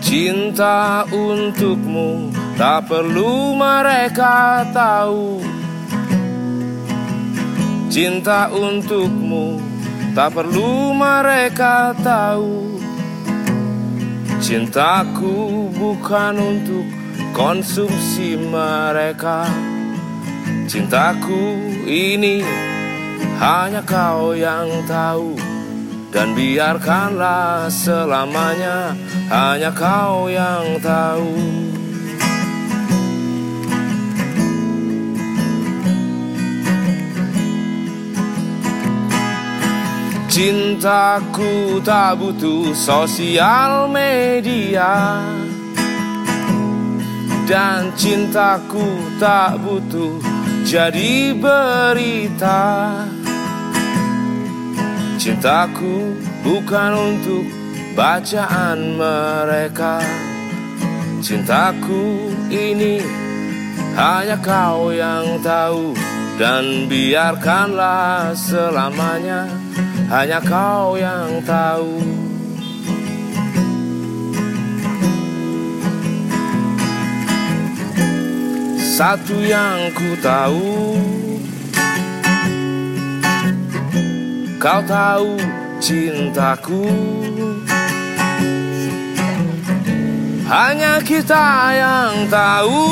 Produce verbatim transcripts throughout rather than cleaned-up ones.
Cinta untukmu tak perlu mereka tahu. Cinta untukmu tak perlu mereka tahu. Cintaku bukan untuk konsumsi mereka. Cintaku ini hanya kau yang tahu. Dan biarkanlah selamanya hanya kau yang tahu. Cintaku tak butuh sosial media. Dan cintaku tak butuh jadi berita. Cintaku bukan untuk bacaan mereka. Cintaku ini hanya kau yang tahu. Dan biarkanlah selamanya hanya kau yang tahu. Satu yang ku tahu, kau tahu cintaku. Hanya kita yang tahu.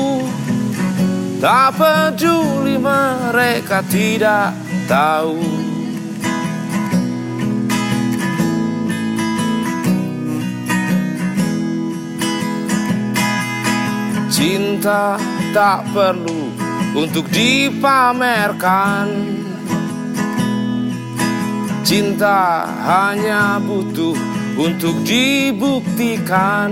Tak peduli mereka tidak tahu. Cinta tak perlu untuk dipamerkan. Cinta hanya butuh untuk dibuktikan.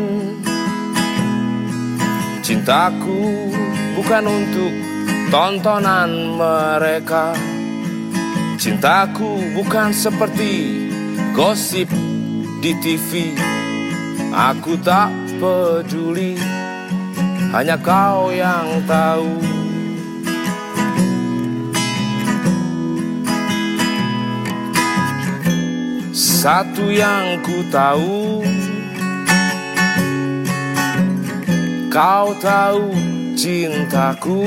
Cintaku bukan untuk tontonan mereka. Cintaku bukan seperti gosip di T V. Aku tak peduli, hanya kau yang tahu. Satu yang ku tahu, kau tahu cintaku.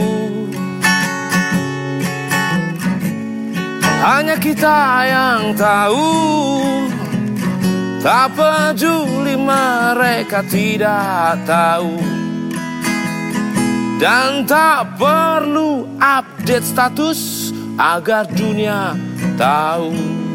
Hanya kita yang tahu. Tak peduli mereka tidak tahu. Dan tak perlu update status agar dunia tahu.